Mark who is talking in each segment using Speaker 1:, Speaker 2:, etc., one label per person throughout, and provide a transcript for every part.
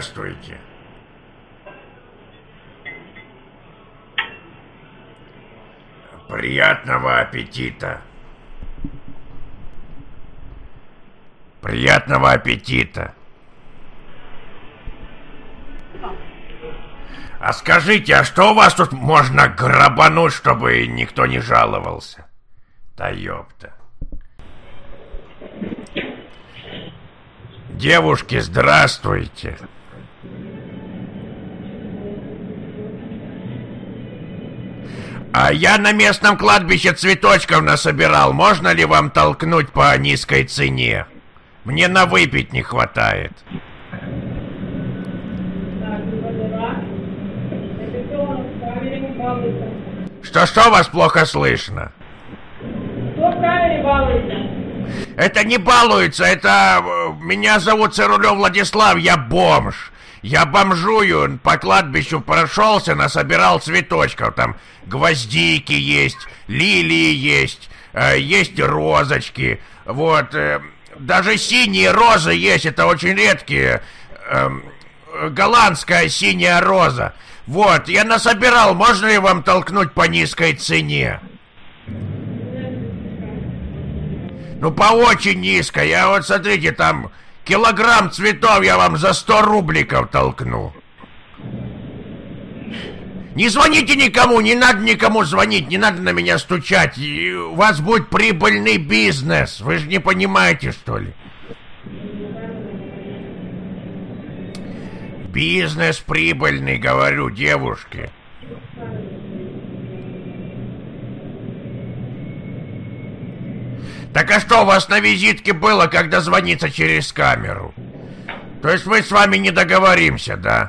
Speaker 1: здравствуйте. Приятного аппетита. Приятного аппетита. А скажите, а что у вас тут можно грабануть, чтобы никто не жаловался? Да ёпта. Девушки, здравствуйте. А я на местном кладбище цветочков насобирал. Можно ли вам толкнуть по низкой цене? Мне на выпить не хватает. Что вас плохо слышно? Это не балуется, это... Меня зовут Цирулев Владислав, я бомж. Я бомжую, по кладбищу прошелся, насобирал цветочков. Там гвоздики есть, лилии есть, есть розочки. Вот, даже синие розы есть, это очень редкие. Голландская синяя роза. Вот, я насобирал, можно ли вам толкнуть по низкой цене? Ну, по очень низкой. Я вот, смотрите, там килограмм цветов я вам за 100 рубликов толкну. Не звоните никому, не надо никому звонить, не надо на меня стучать. У вас будет прибыльный бизнес. Вы же не понимаете, что ли? Бизнес прибыльный, говорю, девушке. Так а что у вас на визитке было, когда звонится через камеру? То есть мы с вами не договоримся, да?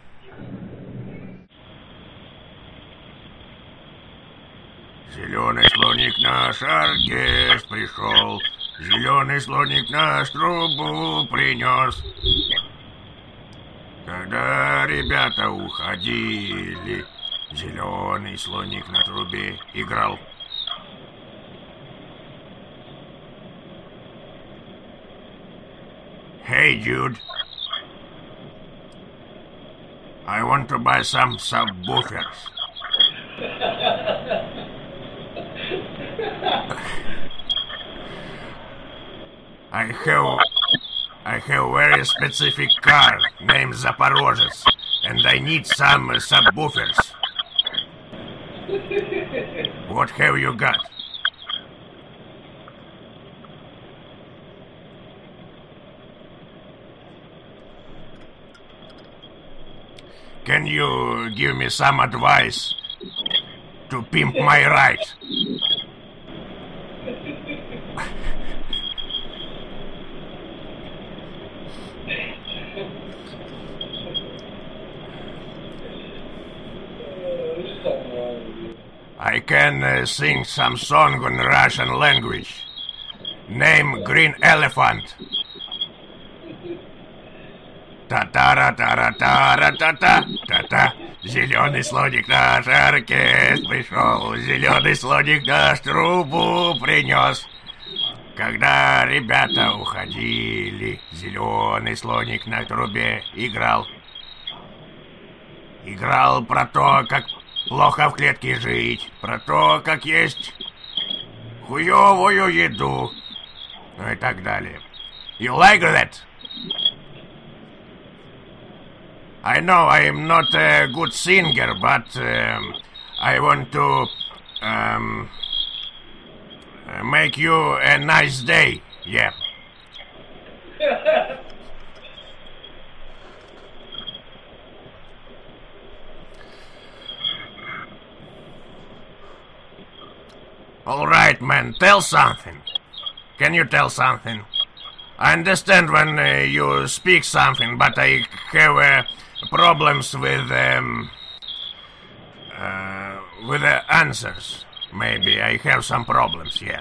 Speaker 1: Зеленый слоник наш оркестр пришел, зеленый слоник наш трубу принес. Когда ребята уходили, зеленый слоник на трубе играл. Hey, dude. I want to buy some subwoofers. I have very specific car named Zaporozhets, and I need some subwoofers. What have you got? Can you give me some advice to pimp my ride? I can sing some song in Russian language. Name Green Elephant. Та-та-ра-та-ра-та-ра-та-та-та-та. Зеленый слоник наш оркестр пришел, зеленый слоник наш трубу принес. Когда ребята уходили, зеленый слоник на трубе играл. Играл про то, как плохо в клетке жить, про то, как есть хуёвую еду, ну и так далее. You like that? I know I am not a good singer, but I want to make you a nice day, yeah. All right, man, tell something. Can you tell something? I understand when you speak something, but I have problems with the answers. Maybe I have some problems, yeah.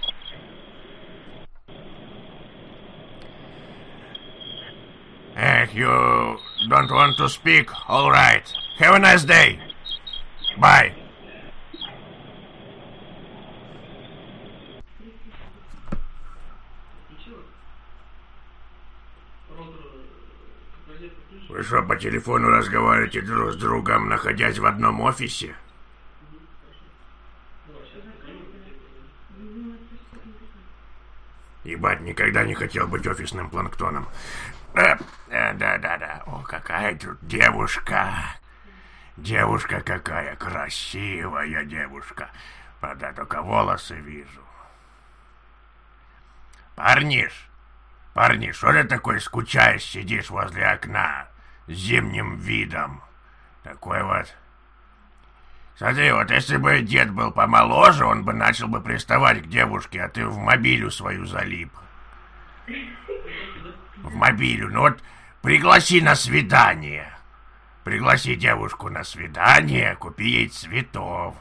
Speaker 1: You don't want to speak? All right. Have a nice day. Bye. Вы что, по телефону разговариваете друг с другом, находясь в одном офисе? Ебать, никогда не хотел быть офисным планктоном. Да. О, какая тут девушка. Девушка какая красивая девушка. Правда, только волосы вижу. Парниш, что ты такой скучаешь, сидишь возле окна с зимним видом? Такой вот. Смотри, вот если бы дед был помоложе, он бы начал бы приставать к девушке, а ты в мобилю свою залип. В мобилю. Ну вот пригласи на свидание. Пригласи девушку на свидание, купи ей цветов.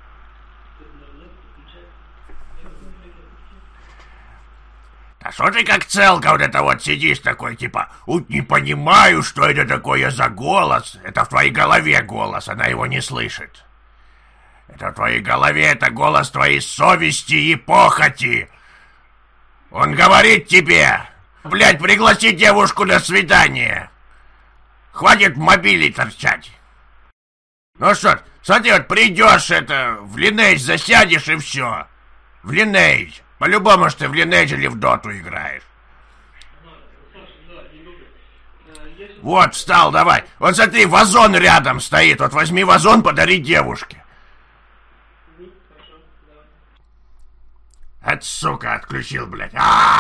Speaker 1: А что ты как целка вот это вот сидишь такой, типа, не понимаю, что это такое за голос. Это в твоей голове голос, она его не слышит. Это в твоей голове, это голос твоей совести и похоти. Он говорит тебе, блядь, пригласи девушку на свидание. Хватит в мобиле торчать. Ну что, смотри, вот придешь, в Lineage засядешь и все. В Lineage. По-любому, что ты в Lineage или в Доту играешь. Вот, встал, давай. Вот смотри, вазон рядом стоит. Вот возьми вазон, подари девушке. От сука, отключил, блядь.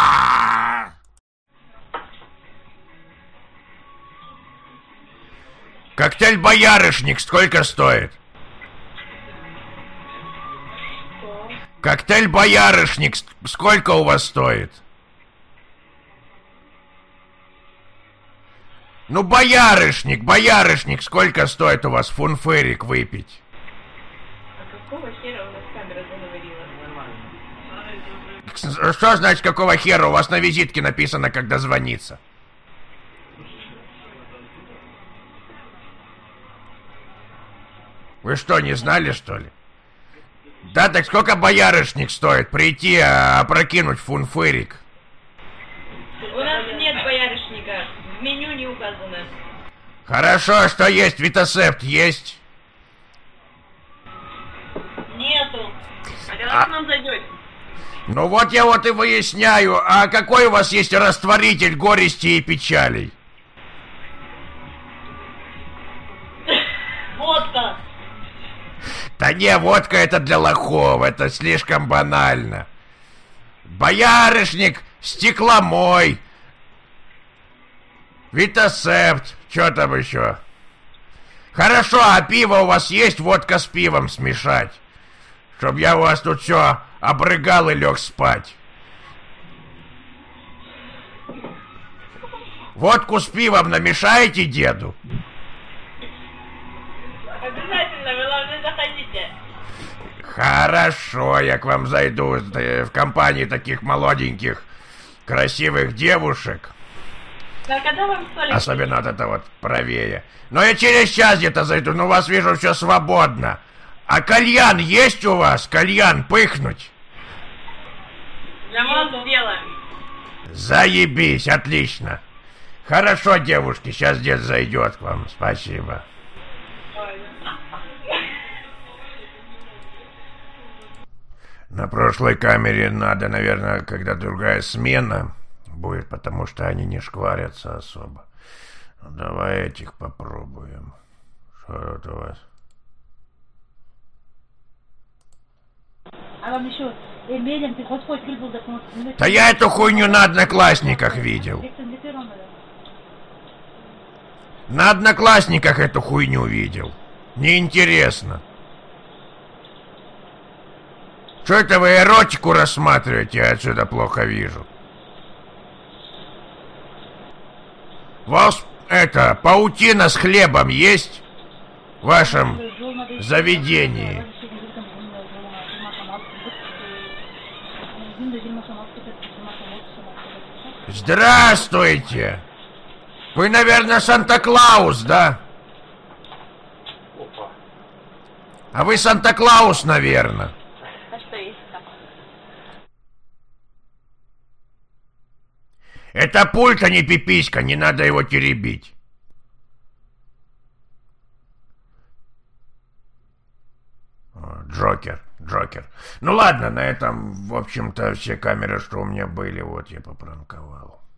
Speaker 1: Коктейль «Боярышник» сколько стоит? Коктейль «Боярышник» сколько у вас стоит? Ну, боярышник, сколько стоит у вас фунфырик выпить?
Speaker 2: А какого хера у нас камера заговорила?
Speaker 1: Нормально. Что значит, какого хера? У вас на визитке написано, когда звонится. Вы что, не знали, что ли? Да, так сколько боярышник стоит? Прийти, опрокинуть фунфырик.
Speaker 2: У нас нет боярышника. В меню не указано.
Speaker 1: Хорошо, что есть? Витасепт есть?
Speaker 2: Нету. А когда к нам зайдете?
Speaker 1: Ну вот я вот и выясняю, а какой у вас есть растворитель горести и печалей?
Speaker 2: Водка.
Speaker 1: Да не, водка это для лохов, это слишком банально. Боярышник, стекломой, Витасепт, что там еще? Хорошо, а пиво у вас есть? Водка с пивом смешать, чтоб я у вас тут все обрыгал и лег спать. Водку с пивом намешаете деду?
Speaker 2: Обязательно, вы главное заходите.
Speaker 1: Хорошо, я к вам зайду в компании таких молоденьких, красивых девушек.
Speaker 2: А когда вам столик?
Speaker 1: Особенно вот это вот правее. Но я через час где-то зайду, но у вас вижу все свободно. А кальян есть у вас? Кальян пыхнуть?
Speaker 2: Для вас сделаем.
Speaker 1: Заебись, отлично. Хорошо, девушки, сейчас дед зайдет к вам. Спасибо. На прошлой камере надо, наверное, когда другая смена будет, потому что они не шкварятся особо. Ну, давай этих попробуем. Что это у вас?
Speaker 3: А вам еще медиум, ты Господь прибыл до...
Speaker 1: Да я эту хуйню на Одноклассниках видел. На Одноклассниках эту хуйню видел. Неинтересно. Что это вы эротику рассматриваете? Я отсюда плохо вижу. У вас это, паутина с хлебом есть в вашем заведении? Здравствуйте! Вы, наверное, Санта-Клаус, да? А вы Санта-Клаус, наверное.
Speaker 2: А что есть там?
Speaker 1: Это пульт, а не пиписька, не надо его теребить. Джокер. Ну ладно, на этом, в общем-то, все камеры, что у меня были, вот я попранковал.